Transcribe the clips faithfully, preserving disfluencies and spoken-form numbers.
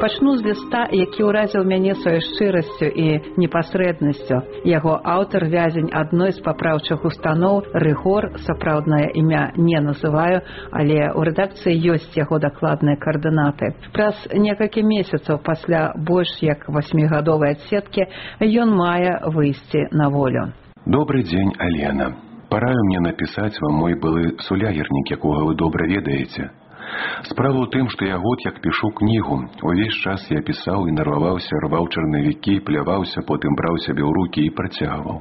Пачну з ліста, які ўразіў мяне сваёй шчырасцю і непасрэднасцю. Яго аўтар вязень адной з папраўчых устаноў Рыгор, сапраўднае імя не называю, але ў рэдакцыі ёсць яго дакладныя каардынаты. Праз некалькі месяцаў пасля больш як васьмігадовай адседкі ён мае выйсці на волю. Добрый дзень, Алена. Параю мне напісаць вам мой былы сулягернік, якога вы добра ведаеце. Справа ў тым, што я год як пішу кнігу. Увесь час я пісаў і нарваваўся, рваў чарнавікі, пляваўся, потым браў сябе ў рукі і працягваў.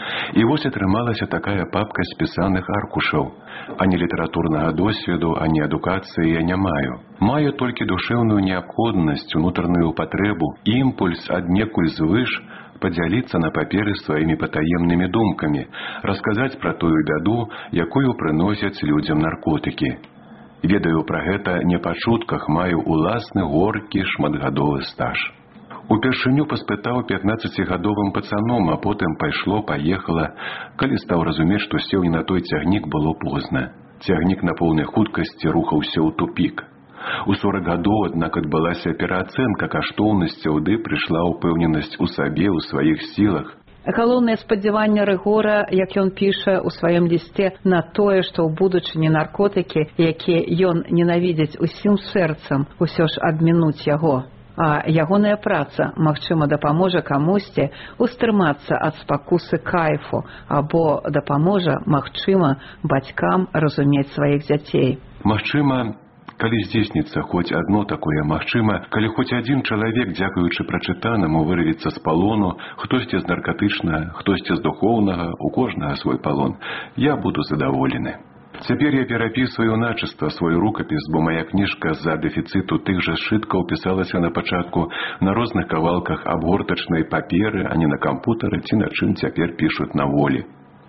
І вось атрымалася такая папка спісаных аркушаў. Ані літаратурнага досведу, ані адукацыі я не маю. Маю толькі душэўную неабходнасць, унутраную патрэбу, імпульс аднекуль звыш падзяліцца на паперы сваімі патаемнымі думкамі, расказаць пра тую бяду, якую прыносяць людзям наркотыкі. Ведаю пра гэта не па чутках, маю уласны горкі шматгадовы стаж. Упершыню паспытаў пятнаццацігадовым пацаном, а потым пайшло-паехала. Калі стаў разумець, што сеў не на той цягнік, было позна. Цягнік на поўнай хуткасці рухаўся ў тупік. У сорак гадоў, аднак, адбылася пераацэнка каштоўнасцяў, ды прыйшла ўпэўненасць у сабе, у сваіх сілах. Галоўнае спадзяванне Рыгора, як ён піша ў сваім лісце, на тое, што ў будучыні наркотыкі, якія ён ненавідзіць усім сэрцам, усё ж абмінуць яго. А ягоная праца, магчыма, дапаможа камусьці устрымацца ад спакусы кайфу, або дапаможа, магчыма, бацькам разумець сваіх дзяцей. Магчыма, калі здзейсніцца хоць адно такое, магчыма, калі хоць адзін чалавек, дзякуючы прачытанаму, вырвецца з палону, хтосьці з наркатычнага, хтосьці з духоўнага, у кожнага свой палон, я буду задаволены. Цяпер я перапісваю начыста свой рукапіс, бо мая кніжка з-за дэфіцыту тых жа сшыткаў пісалася на пачатку на розных кавалках абгортачнай паперы, а не на кампутары, ці на чым цяпер пішуць на волі.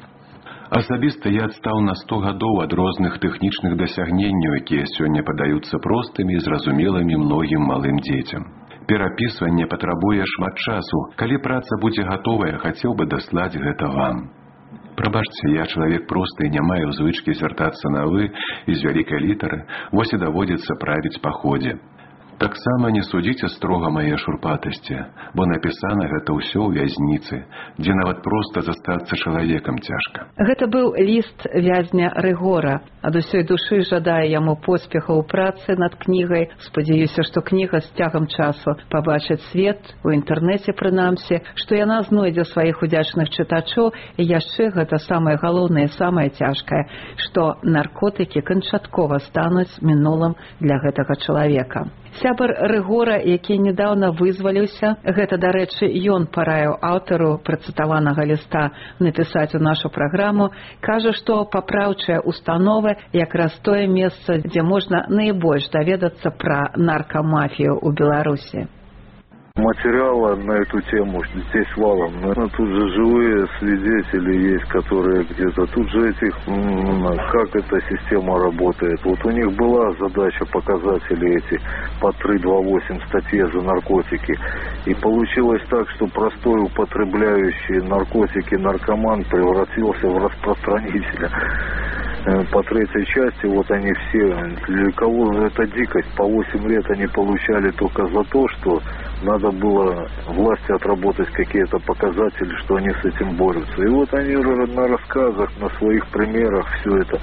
Асабіста я адстаў на сто гадоў ад розных тэхнічных дасягненняў, якія сёння падаюцца простымі і зразумелымі многім малым дзецям. Перапісванне патрабуе шмат часу. Калі праца будзе гатовая, хацеў бы даслаць гэта вам. Прабачце, я чалавек просты і не маю звычкі звяртацца на вы і з вялікай літары, вось і даводзіцца правіць па ходзе. Таксама не судзіце строга мае шурпатасці, бо напісана гэта ўсё ў вязніцы, дзе нават проста застацца чалавекам цяжка. Гэта быў ліст вязня Рыгора. Ад усёй душы жадаю яму поспехаў у працы над кнігай. Спадзяюся, што кніга з цягам часу пабачыць свет, у інтэрнэце прынамсі, што яна знойдзе сваіх удзячных чытачоў, і яшчэ гэта самае галоўнае, самае цяжкае, што наркотыкі канчаткова стануць мінулым для гэтага чалавека. Сябар Рыгора, які недаўна вызваліўся, гэта, дарэчы, ён параіў аўтару працытаванага ліста напісаць у нашу праграму, кажа, што папраўчая установа якраз тое месца, дзе можна найбольш даведацца пра наркамафію ў Беларусі. Материала на эту тему здесь валом, но тут же живые свидетели есть, которые где-то, тут же этих, как эта система работает. Вот у них была задача показатели эти по три два восемь статье за наркотики. И получилось так, что простой употребляющий наркотики наркоман превратился в распространителя. По третьей части, вот они все, для кого это дикость, по восемь лет они получали только за то, что надо было власти отработать какие-то показатели, что они с этим борются. И вот они на рассказах, на своих примерах все это.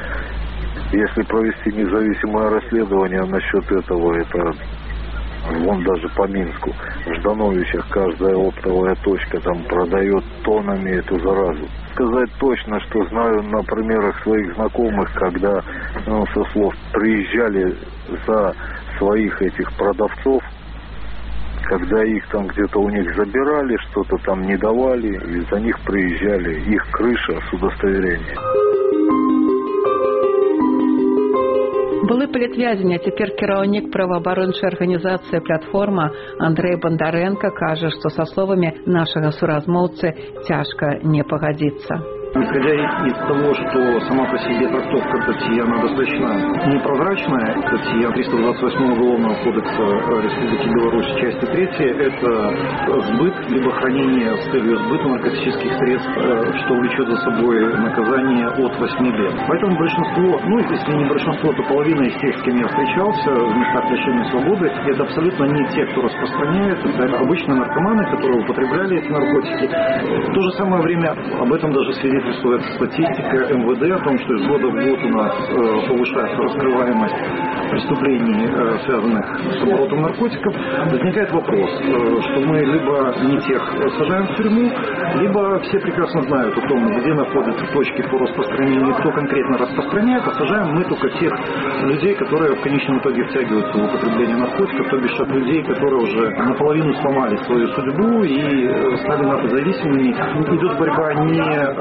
Если провести независимое расследование насчет этого, это вон даже по Минску, в Ждановичах каждая оптовая точка там продает тоннами эту заразу. Сказать точно, что знаю на примерах своих знакомых, когда, ну, со слов, приезжали за своих этих продавцов, когда их там где-то у них забирали, что-то там не давали, и за них приезжали, их крыша с удостоверением. Былы палітвязень, а цяпер кіраўнік праваабарончай арганізацыі «Платформа» Андрэй Бандарэнка кажа, што са словамі нашага суразмоўцы цяжка не пагадзіцца. Исходя из того, что сама по себе трактовка статьи, она достаточно непрозрачная, статья триста двадцать восемь Уголовного кодекса Республики Беларусь, части третьей, это сбыт, либо хранение с целью сбыта наркотических средств, что влечет за собой наказание от восьми лет. Поэтому большинство, ну если не большинство, то половина из тех, с кем я встречался в местах лишения свободы, это абсолютно не те, кто распространяет, это обычные наркоманы, которые употребляли эти наркотики. В то же самое время об этом даже свидетельствует статистика эм вэ дэ, о том, что из года в год у нас э, повышается раскрываемость преступлений, э, связанных с оборотом наркотиков. Возникает вопрос, э, что мы либо не тех сажаем в тюрьму, либо все прекрасно знают о том, где находятся точки по распространению, кто конкретно распространяет, а сажаем мы только тех людей, которые в конечном итоге втягиваются в употребление наркотиков, то бишь от людей, которые уже наполовину сломали свою судьбу и стали наркозависимыми. Идет борьба не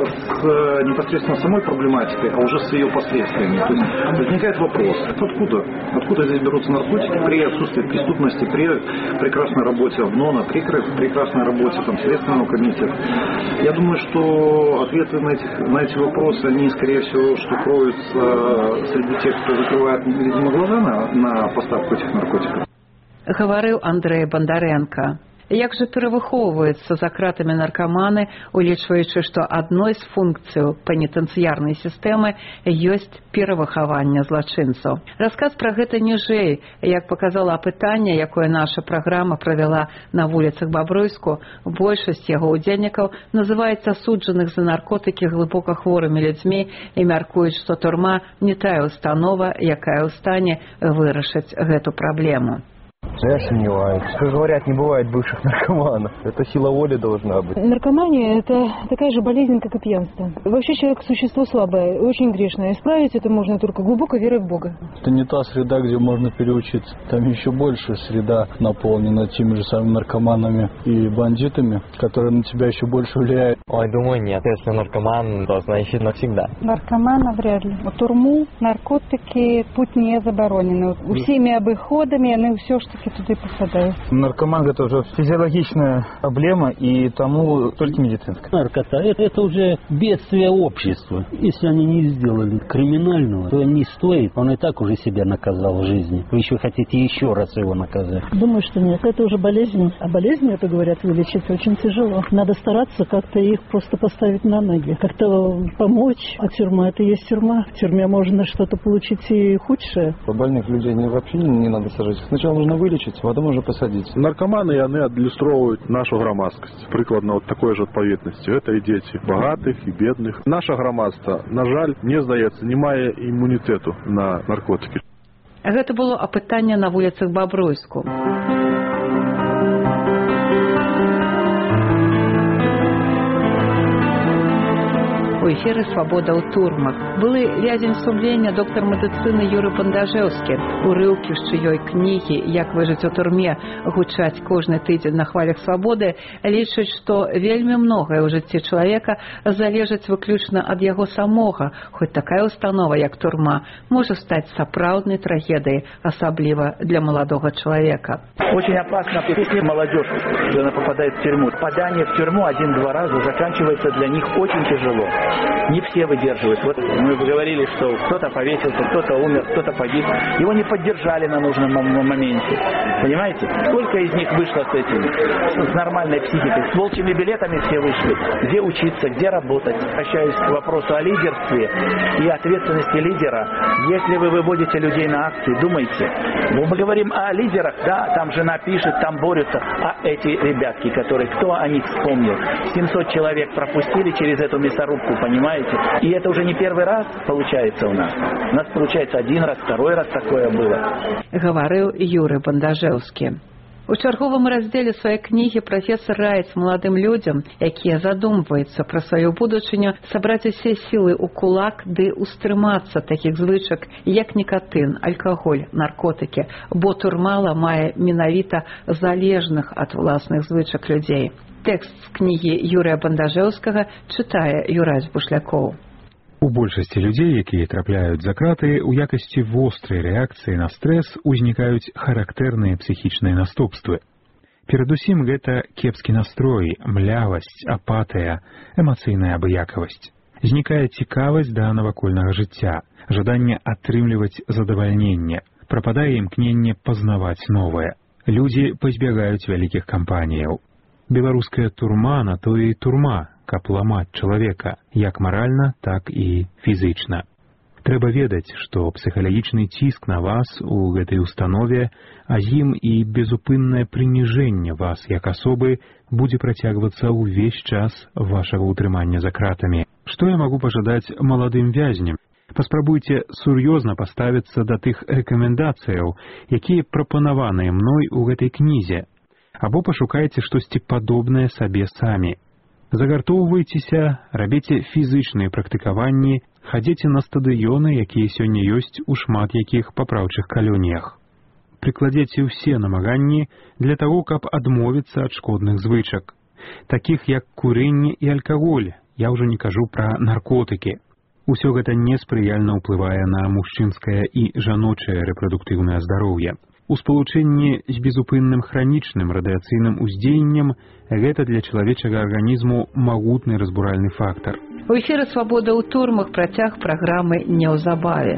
с непосредственно самой проблематикой, а уже с ее последствиями. То есть возникает вопрос, откуда? Откуда здесь берутся наркотики при отсутствии преступности, при прекрасной работе ОБНОНа, при прекрасной работе там, Следственного комитета? Я думаю, что ответы на, этих, на эти вопросы, они, скорее всего, что кроются среди тех, кто закрывает, видимо, глаза на, на поставку этих наркотиков. Гаварыў Андрэй Бандарэнка. Як жа перавыхоўваюцца за кратамі наркаманы, улічваючы, што адной з функцыяў пенітэнцыярнай сістэмы ёсць перавыхаванне злачынцаў. Расказ пра гэта ніжэй, як паказала апытанне, якое наша праграма правяла на вуліцах Бабруйску, большасць яго ўдзельнікаў называюць асуджаных за наркотыкі глыбока хворымі людзьмі і мяркуюць, што турма не тая установа, якая ў стане вырашыць гэту праблему. Я сомневаюсь. Как говорят, не бывает бывших наркоманов. Это сила воли должна быть. Наркомания – это такая же болезнь, как и пьянство. Вообще человек – существо слабое, очень грешное. Исправить это можно только глубокой верой в Бога. Это не та среда, где можно переучиться. Там еще больше среда наполнена теми же самыми наркоманами и бандитами, которые на тебя еще больше влияют. Ой, думаю, нет. Если наркоман, то значит навсегда. Наркомана вряд ли. У турму наркотики путь не заборонены. Всеми обиходами, они все, что туда попадают. Наркоман – это уже физиологичная проблема, и тому только медицинская. Наркота – это, это уже бедствие общества. Если они не сделали криминального, то не стоит. Он и так уже себя наказал в жизни. Вы еще хотите еще раз его наказать? Думаю, что нет. Это уже болезнь. А болезни, это, говорят, вылечить очень тяжело. Надо стараться как-то их просто поставить на ноги. Как-то помочь. А тюрьма – это и есть тюрьма. В тюрьме можно что-то получить и худшее. Больных людей вообще не надо сажать. Сначала нужно вылечить, потом уже посадить. Наркоманы, яны адлюстроўваюць нашу грамадскасць. Прыкладна вот такой же адпаведнасцю. Это і дзеці багатых і бедных. Наша грамадства, на жаль, мне здаецца, не мае імунітэту на наркотыкі. Гэта было апытанне на вуліцах Бабруйску. У эфіры «Свабода ў турмах». Былы вязень сумлення доктар медыцыны Юры Бандажэўскі. Урыўкі з чыёй кнігі «Як выжыць у турме» гучаць кожны тыдзень на хвалях свабоды, лічаць, што вельмі многае ў жыцці чалавека залежыць выключна ад яго самога, хоць такая установа, як турма, можа стаць сапраўднай трагедыяй, асабліва для маладога чалавека. Очень опасно, если молодежь, когда она попадает в тюрьму. Попадание в тюрьму один-два раза заканчивается для них очень тяжело. Не все выдерживают. Вот мы говорили, что кто-то повесился, кто-то умер, кто-то погиб. Его не поддержали на нужном моменте. Понимаете? Сколько из них вышло с этим, с нормальной психикой? С волчьими билетами все вышли. Где учиться, где работать? Возвращаюсь к вопросу о лидерстве и ответственности лидера. Если вы выводите людей на акции, думайте. Мы говорим о лидерах, да, там жена пишет, там борются. А эти ребятки, которые, кто о них вспомнил? семьсот человек пропустили через эту мясорубку, понимаете? И это уже не первый раз получается у нас. У нас получается один раз, второй раз такое было. Гаварыў Юры Бандажэўскі. У чарговым раздзеле сваёй кнігі прафесар раіць маладым людзям, якія задумваюцца пра сваю будучыню, сабраць усе сілы ў кулак ды устрымацца такіх звычак, як нікатын, алкаголь, наркотыкі, бо турма ламае менавіта залежных ад власных звычак людзей. Тэкст з кнігі Юрыя Бандажэўскага чытае Юрась Бушлякоў. У большасці людзей, якія трапляюць за краты, у якасці вострай рэакцыі на стрэс узнікаюць характэрныя псіхічныя наступствы. Перадусім гэта кепскі настрой, млявасць, апатыя, эмацыйная абыякавасць. Знікае цікавасць да навакольнага жыцця, жаданне атрымліваць задавальненне, прападае імкненне пазнаваць новае. Людзі пазбягаюць вялікіх кампаніяў. Беларуская турма на то і турма, каб ламаць чалавека, як маральна, так і фізычна. Трэба ведаць, што псіхалагічны ціск на вас у гэтай установе, а з ім і безупыннае прыніжэнне вас як асобы будзе працягвацца ўвесь час вашага ўтрымання за кратамі. Што я магу пажадаць маладым вязням? Паспрабуйце сур'ёзна паставіцца да тых рэкамендацыяў, якія прапанаваныя мной у гэтай кнізе, або пашукайце штосьці падобнае сабе самі. Загартоўвайцеся, рабіце фізычныя практыкаванні, хадзіце на стадыёны, якія сёння ёсць у шмат якіх папраўчых калоніях. Прыкладзеце ўсе намаганні для таго, каб адмовіцца ад шкодных звычак, такіх як курэнне і алкаголь, я ўжо не кажу пра наркотыкі. Усё гэта неспрыяльна ўплывае на мужчынскае і жаночае рэпрадуктыўнае здароўе. У спалучэнні з безупынным хранічным радыяцыйным уздзеяннем гэта для чалавечага арганізму магутны разбуральны фактар. У эфіры «Свабода ў турмах» працяг праграмы неўзабаве.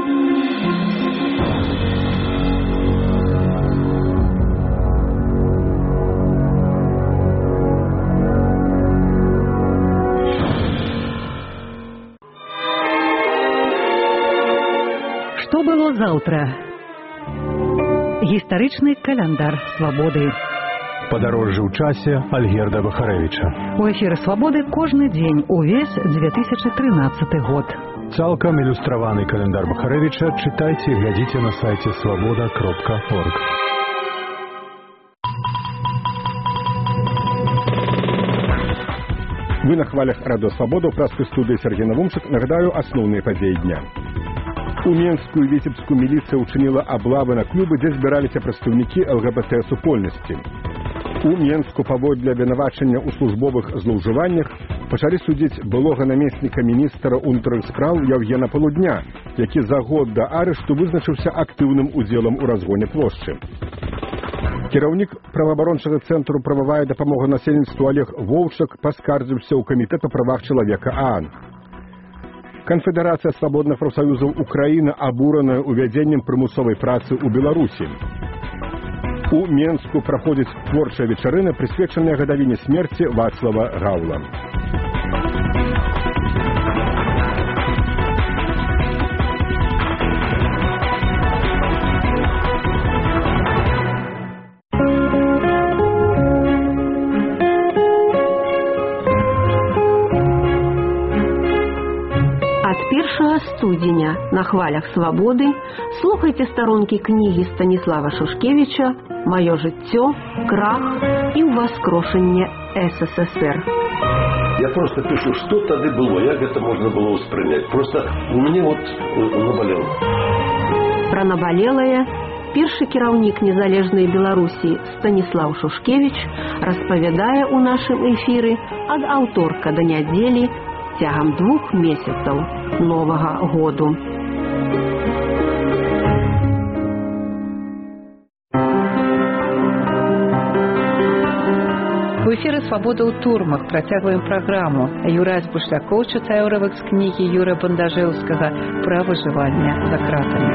Што было заўтра? Гістарычны каляндар свабоды. Падарожжа ў часе Альгерда Бахарэвіча. У эфіры «Свабоды» кожны дзень увесь две тысячы трынаццаты год. Цалкам ілюстраваны каляндар Бахарэвіча чытайце і глядзіце на сайце свабода кропка орг. Вы на хвалях радыё «Свабода» ў праскай студыі Сергей Навумчык. Нагадаю асноўныя падзеі дня. У Менскую віцебскую міліцыя ўчыніла аблавы на клубы, дзе збіраліся прадстаўнікі ЛГБТ-супольнасці. У Менску паводле абвінавачання ў службовых злоўжываннях пачалі судзіць былога намесніка міністра ўнутраных спраў Яўгена Палудня, які за год да арышту вызначыўся актыўным удзелам у разгоне плошчы. Кіраўнік праваабарончага цэнтру «Прававая дапамога насельніцтву» Олег Воўчак паскардзіўся ў камітэт па правах чалавека ААН. Канфедэрацыя свабодных прафсаюзаў Украіны абураная увядзеннем прымусовай працы ў Беларусі. У Менску праходзіць творчая вечарына, прысвечаная гадавіне смерці Вацлава Гаўла. Студзеня на хвалях свабоды слухайце старонкі кнігі Станіслава Шушкевіча «Маё жыццё, крах і ўваскрошэнне СССР». Я просто пишу, что тогда было, як это можно было воспринять. Просто у меня вот наболело. Про наболелае першы кіраўнік незалежнай Беларусі Станіслав Шушкевіч распавядае ў нашым эфіры ад аўторка да нядзелі цягам двух месяцаў новага году. У эфіры «Свабода ў турмах» працягваем праграму. Юрась Бушлякоў чытае ўрывак з кнігі Юрыя Бандажэўскага «Пра выжыванне за кратамі».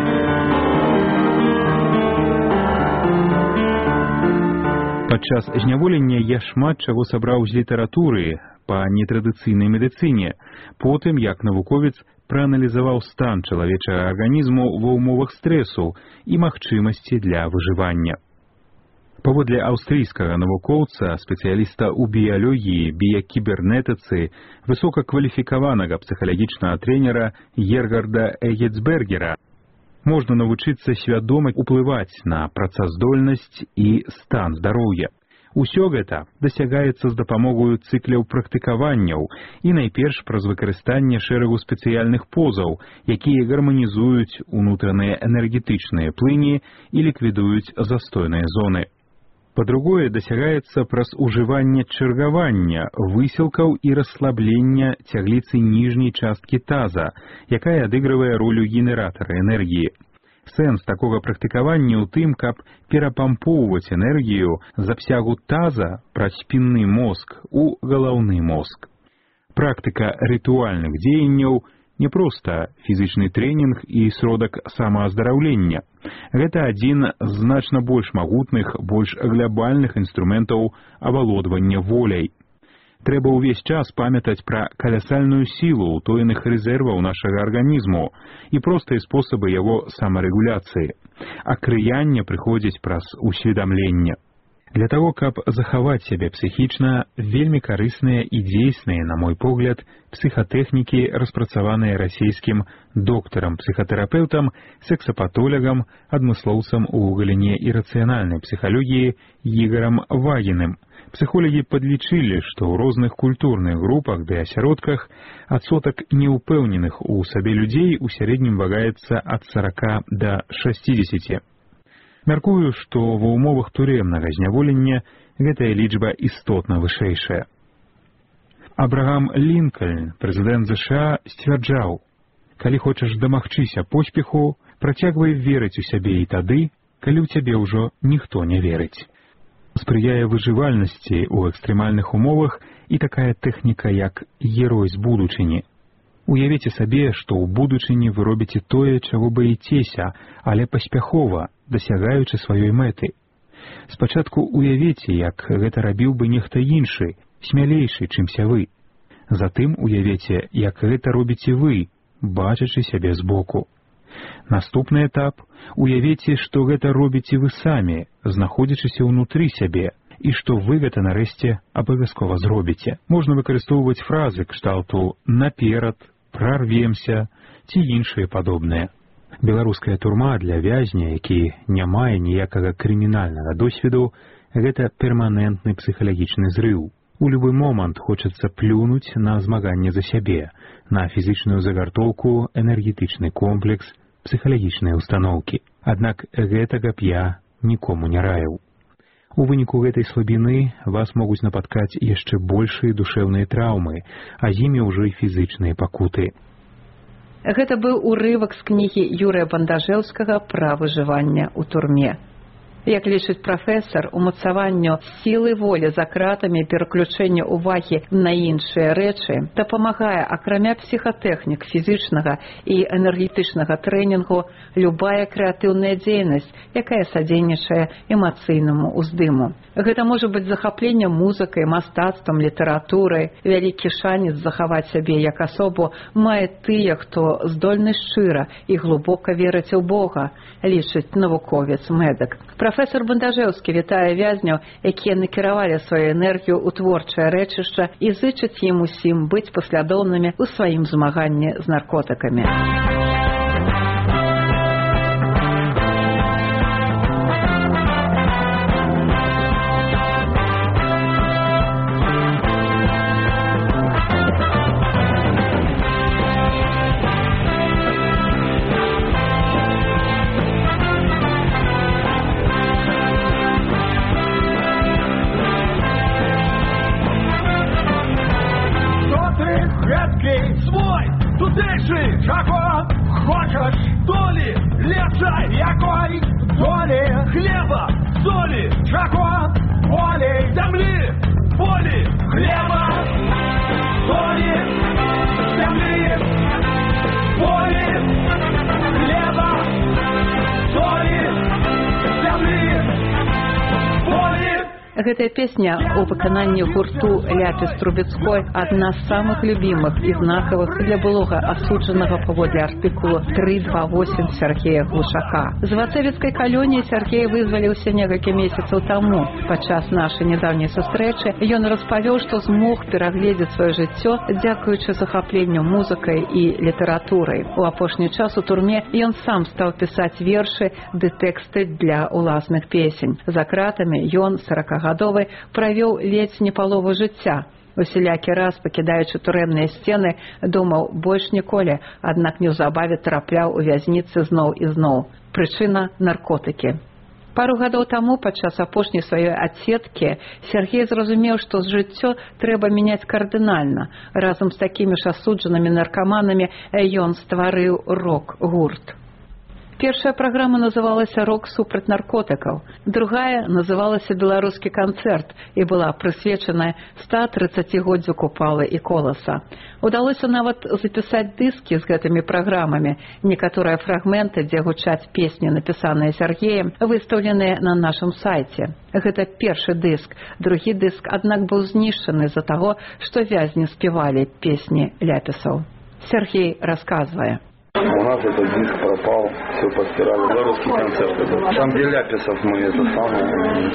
Падчас зняволення я шмат чаго сабраў з літаратуры па нетрадыцыйнай медыцыне, потым, як навуковец, прааналізаваў стан чалавечага арганізму ва ўмовах стрэсу і магчымасці для выжывання. Паводле аўстрыйскага навукоўца, спецыяліста ў біялогіі, біякібернетыцы, высокакваліфікаванага псіхалагічнага трэнера Гергарда Эгецбергера, можна навучыцца свядома ўплываць на працаздольнасць і стан здароўя. Усё гэта дасягаецца з дапамогою цыкляў практыкаванняў і найперш праз выкарыстанне шэрагу спецыяльных позаў, якія гарманізуюць унутраныя энергетычныя плыні і ліквідуюць застойныя зоны. Па-другое, дасягаецца праз ужыванне чаргавання, высілкаў і расслаблення цягліцы ніжняй часткі таза, якая адыгрывае ролю генератара энергіі. Сэнс такога практыкавання ў тым, каб перапампоўваць энергію з абсягу таза праз спінны мозг у галаўны мозг. Практыка рытуальных дзеянняў не проста фізічны трэнінг і сродак самааздараўлення. Гэта адзін з значна больш магутных, больш глябальных інструментаў авалодвання воляй. Трэба ўвесь час памятаць пра каласальную сілу ўтоеных рэзерваў нашага арганізму і простыя спосабы яго самарэгуляцыі. Акрыянне прыходзіць праз усведамленне. Для таго, каб захаваць сябе псіхічна, вельмі карысныя і дзейсныя, на мой погляд, псіхатэхнікі, распрацаваныя расійскім доктарам-псіхатэрапеўтам, сексапатолягам, адмыслоўцам у галіне ірацыянальнай псіхалогіі Ігорам Вагіным. Псіхолагі падлічылі, што ў розных культурных групах ды асяродках адсотак неўпэўненых у сабе людзей у сярэднім вагаецца ад сарака да шасцідзесяці. Мяркую, што ва ўмовах турэмнага зняволення гэтая лічба істотна вышэйшая. Абрагам Лінкальн, прэзідэнт ЗША, сцвярджаў: «Калі хочаш дамагчыся поспеху, працягвай верыць у сябе і тады, калі ў цябе ўжо ніхто не верыць». Спрыяе выжывальнасці ў экстрэмальных умовах і такая тэхніка, як герой з будучыні. Уявіце сабе, што ў будучыні вы робіце тое, чаго баіцеся, але паспяхова, дасягаючы сваёй мэты. Спачатку уявіце, як гэта рабіў бы нехта іншы, смялейшы, чымся вы. Затым уявіце, як гэта робіце вы, бачачы сябе збоку. Наступны этап – уявіце, што гэта робіце вы самі, знаходзячыся ўнутры сябе, і што вы гэта нарэшце абавязкова зробіце. Можна выкарыстоўваць фразы кшталту «наперад», «прарвемся» ці іншыя падобныя. Беларуская турма для вязня, які не мае ніякага крымінальнага досведу, гэта перманентны псіхалагічны зрыў. У любы момант хочацца плюнуць на змаганне за сябе, на фізічную загартоўку, энергетычны комплекс, псіхалагічныя ўстаноўкі. Аднак гэтага б я нікому не раіў. У выніку гэтай слабіны вас могуць напаткаць яшчэ большыя душэўныя траўмы, а з імі ўжо і фізычныя пакуты. Гэта быў урывак з кнігі Юрыя Бандажэўскага «Пра выжыванне ў турме». Як лічыць прафесар, умацаванню сілы волі за кратамі пераключэння ўвагі на іншыя рэчы дапамагае, акрамя псіхатэхнік фізічнага і энергетычнага трэнінгу, любая крэатыўная дзейнасць, якая садзейнічае эмацыйнаму ўздыму. Гэта можа быць захапленне музыкай, мастацтвам, літаратурай. Вялікі шанец захаваць сябе як асобу мае тыя, хто здольны шчыра і глыбока верыць у Бога, лічыць навуковец-медык. Прафесор Бандажэўскі вітае вязняў, якія накіравалі сваю энергію ў творчае рэчышча, і зычыць ім усім быць паслядоўнымі ў сваім змаганні з наркотыкамі. Гэтая песня у выкананні гурту Ляпіс Трубецкой адна з самых любімых і знакавых для былога асуджанага паводле артыкулу тры два восем Сергея Глушака. З вацэвіцкай калоніі Сергей вызваліўся некалькі месяцаў таму. Падчас нашай нядаўняй сустрэчы ён распавёў, што змог перагледзець сваё жыццё дзякуючы захапленню музыкай і літаратурай. У апошні час у турме ён сам стаў пісаць вершы ды тэксты для ўласных песень. За кратамі ён саракагадовы правёў ледзь не палову жыцця. Усялякі раз, пакідаючы турэмныя сцены, думаў больш ніколі, аднак неўзабаве трапляў у вязніцы зноў і зноў. Прычына – наркотыкі. Пару гадоў таму, падчас апошняй сваёй адседкі, Сергей зразумеў, што жыццё трэба мяняць кардынальна. Разам з такімі ж асуджанымі наркаманамі ён стварыў рок-гурт. Першая праграма называлася «Рок супраць наркотыкаў», другая называлася «Беларускі канцэрт» і была прысвечана ста трыццацігоддзю Купалы і Коласа. Удалося нават запісаць дыскі з гэтымі праграмамі. Некаторыя фрагменты, дзе гучаць песні, напісаныя Сергеем, выстаўленыя на нашым сайце. Гэта першы дыск. Другі дыск, аднак, быў знішчаны з-за таго, што вязні спявалі песні ляпісаў. Сергей расказвае. У нас этот диск пропал, все постирали. Белорусский концерт. Там, где Ляписов мы, это самое,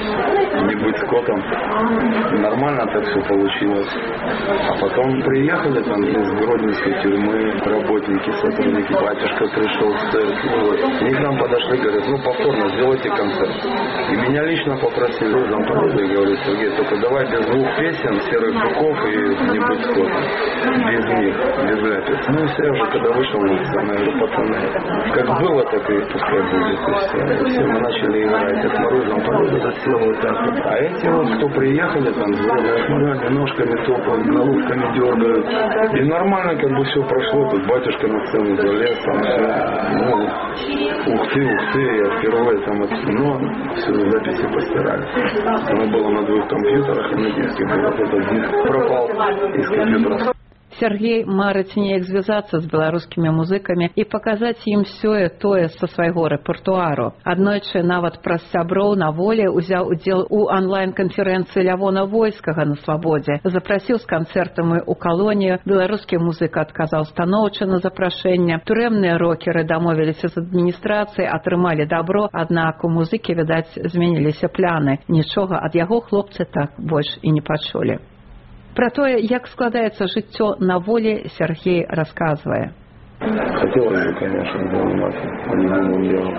не быть скотом. Нормально так все получилось. А потом приехали там из Гродненской тюрьмы работники, сотрудники, батюшка пришел с церкви. Вот. И к нам подошли, говорят, ну повторно сделайте концерт. И меня лично попросили, замполиты, и говорят, Сергей, только давай без двух песен, Серых быков и не быть скотом. Без них, без Ляписа. Ну и все, уже когда вышел, говорю, пацаны, как было, так и пускай будет. И все. И все, мы начали играть. Я смотрю, замполит засел вот так вот. А эти вот, кто приехали, там, смотрели, ножками топают, головками дергают. И нормально как бы все прошло. Тут батюшка на сцену залез, там все. Ну, ух ты, ух ты, я впервые там это, но все записи постирали. Оно было на двух компьютерах, и на диске был. Вот этот диск пропал из компьютера. Сергей марыць неяк звязацца з беларускімі музыкамі і паказаць ім сёе-тое са свайго рэпертуару. Аднойчы нават праз сяброў на волі ўзяў удзел у онлайн-канферэнцыі Лявона Войскага на свабодзе. Запрасіў з канцэртамі ў калонію. Беларускі музыка адказаў станоўча на запрашэнне. Турэмныя рокеры дамовіліся з адміністрацыяй, атрымалі дабро, аднак у музыкі, відаць, зменіліся пляны. Нічога ад яго хлопцы так больш і не пачулі. Про тое, як складаецца жыццё на волі, Сергей расказвае. Хотелось бы, конечно, заниматься любимым делом.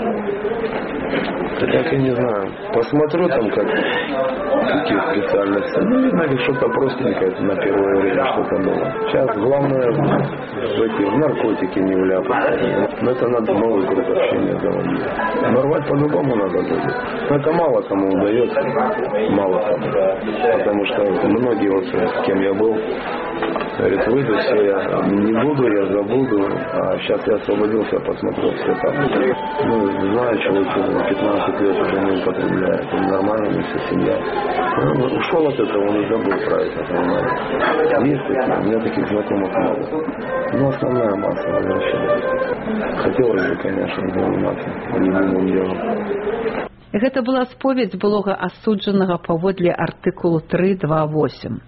Так я не знаю. Посмотрю там, как какие специальности. Ну, видно, что-то простенькое на первое время что-то было. Сейчас главное в эти в наркотики не вляпаться. Но это надо новый круг общения заводить. Нарвать по-любому надо будет. Но это мало кому удается. Мало кому. Потому что многие, вот с кем я был, говорит, выйду, все, я не буду, я забуду. А сейчас я освободился, посмотрел все там. Ну, знаю, человек пятнадцать лет уже не употребляет. Он нормально, у них вся семья. Ну, ушел от этого, он и забыл про это, понимаете. Есть такие, у меня таких знакомых много. Но основная масса возвращается. Хотелось бы, конечно, заниматься любимым делом. Гэта была споведь былога асуджанага паводле артыкулу тры два восемь.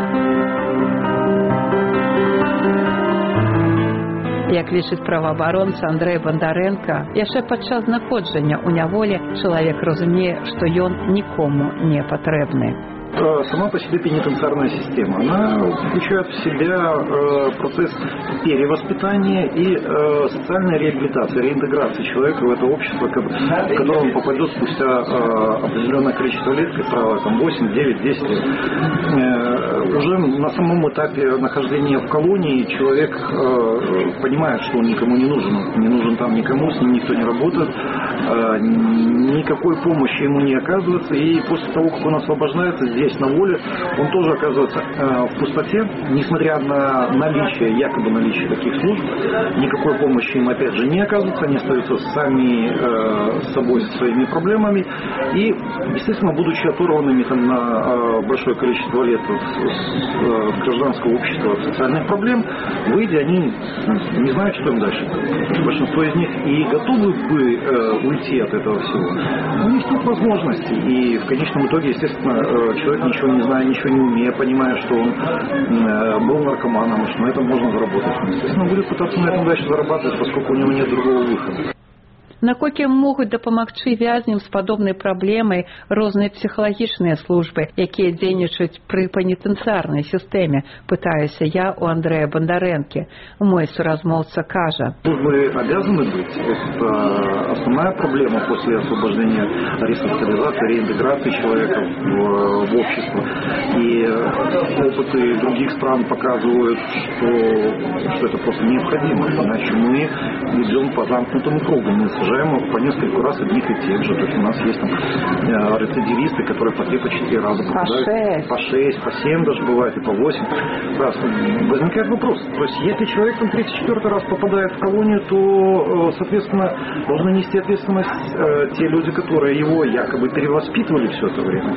Як лічыць праваабаронца Андрэй Бандарэнка, яшчэ падчас знаходжання ў няволі чалавек разумее, што ён нікому не патрэбны. Сама по себе пенитенциарная система, она включает в себя э, процесс перевоспитания и э, социальной реабилитации, реинтеграции человека в это общество, в которое он попадет спустя э, определенное количество лет, как правило, там восемь, девять, десять лет. Э, уже на самом этапе нахождения в колонии человек э, понимает, что он никому не нужен, не нужен там никому, с ним никто не работает, э, никакой помощи ему не оказывается, и после того, как он освобождается здесь, на воле, он тоже оказывается э, в пустоте, несмотря на наличие, якобы наличие таких служб, никакой помощи им опять же не оказывается, они остаются сами э, с собой, со своими проблемами, и, естественно, будучи оторванными там, на э, большое количество лет от э, гражданского общества, от социальных проблем, выйдя, они не знают, что им дальше. Большинство из них и готовы бы э, уйти от этого всего, но у них нет возможности, и в конечном итоге, естественно, э, человек ничего не зная, ничего не умея, понимая, что он э, был наркоманом, что на этом можно заработать. Естественно, будет пытаться на этом дальше зарабатывать, поскольку у него нет другого выхода. Наколькі могуць дапамагчы вязням з падобнай праблемай розныя псіхалагічныя службы, якія дзейнічаюць пры пенітэнцыярнай сістэме, пытаюся я у Андрэя Бандарэнкі. Мой суразмоўца кажа. Службы обязаны быть. Это основная проблема после освобождения, ресоциализации, реинтеграции человека в, в общество. И опыты других стран показывают, что, что это просто необходимо. Иначе мы идем по замкнутому кругу. Мы сажаем по несколько раз одних и тех же. То есть у нас есть там э, рецидивисты, которые по три, по четыре раза попадают. По шесть. По шесть, по семь даже бывает, и по восемь раз. Возникает вопрос. То есть если человек там третий, четвертый раз попадает в колонию, то, э, соответственно, должны нести ответственность э, те люди, которые его якобы перевоспитывали все это время.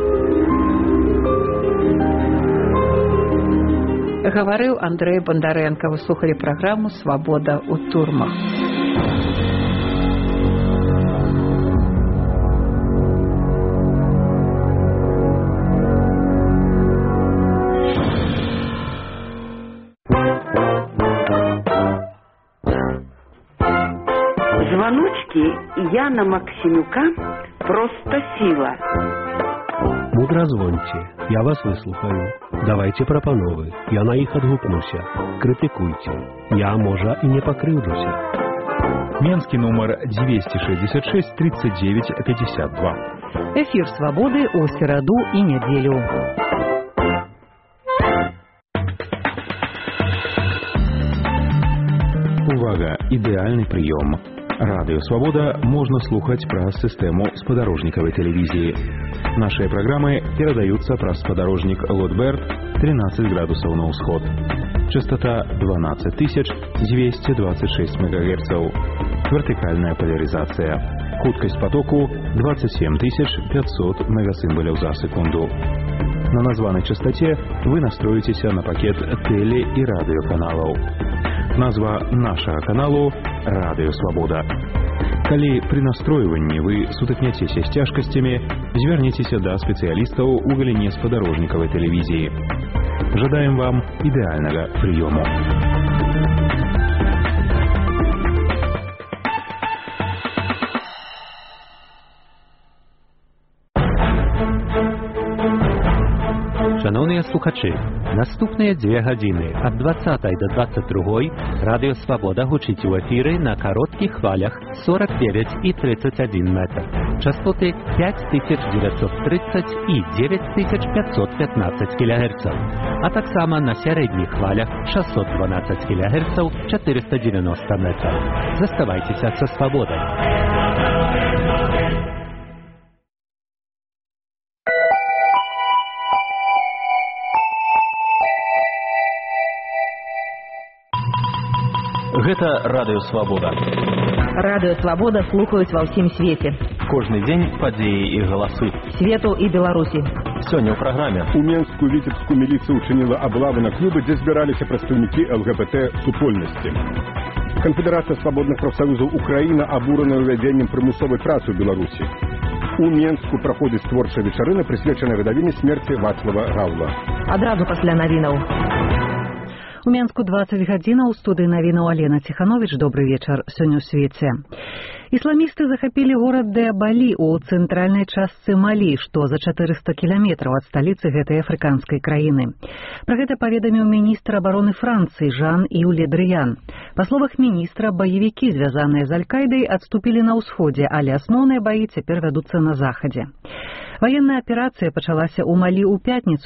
Гаварыў Андрэй Бандарэнка. Вы слухали праграму «Свабода ў турмах». Звоночки Яна Максимюка просто сила. Мудразвоньте, я вас выслухаю. Давайте прапановы, я на іх адгукнуся. Крытыкуйце, я, можа, і не пакрыўджуся. Менский номер двести шестьдесят шесть тридцать девять пятьдесят два. Эфир «Свободы» у середу и неделю. Увага! Ідэальны прыём. Радыё «Свабода» можна слухаць праз сістэму спадарожнікавай тэлевізіі. Нашыя праграмы перадаюцца праз спадарожнік Лотберт тринадцать градусаў на ўсход. Частота двенадцать тысяч двести двадцать шесть мегагерцаў. Вертыкальная поляризация. Хуткасць потоку двадцать семь тысяч пятьсот мегасимволяў за секунду. На названай частоте вы настроитеся на пакет теле- и радыёканалаў. Назва нашага каналу «Радыё Свабода». Калі пры настройванні вы сутыкняцеся з цяжкасцямі, звярніцеся да спецыялістаў у галіне спадарожнікавай тэлевізіі. Жадаем вам ідэальнага прыёму. Шановні слухачі, наступні дві години від двадцятої до двадцять другої Радіо Свобода гучить у ефірі на коротких хвалях сорок дев'ять і тридцять один метр. Частоти п'ять тисяч дев'ятсот тридцять і дев'ять тисяч п'ятсот п'ятнадцять кілогерців. А так само на середніх хвалях шістсот дванадцять кілогерців чотириста дев'яносто метрів. Заставайтеся со Свободой. Гэта Радыё Свабода. Радыё Свабода слухаюць ва ўсім свеце. Кожны дзень падзеі і галасы. Свету і Беларусі. Сёння ў праграме. У Менскую віцебскую міліцыю учинила облавы на клубы, дзе збіраліся прадстаўнікі ЛГБТ супольнасці. Канфедэрацыя свабодных прафсаюзаў Украіна абурана ўвядзеннем прымусовай працы ў Беларусі. У Менску праходзіць творчая вечарына, прысвечаная гадавіне смерці Вацлава Гаўла. Адразу пасля навінаў. У Менску двадцать гадзінаў, у студыі навінаў Алена Ціхановіч. Добрый вечар. Сёння ў свеце. Ісламісты захапілі горад Де-Балі ў цэнтральнай частцы Малі, што за чатырыста кіламетраў ад сталіцы гэтай афрыканскай краіны. Пра гэта паведаміў міністр абароны Францыі Жан-Ів Ле Дрыян. Па словах міністра, баевікі, звязаныя з Аль-Кайдай, адступілі на ўсходзе, але асноўныя баі цяпер вядуцца на захадзе. Ваенная аперацыя пачалася ў Малі ў пятніцу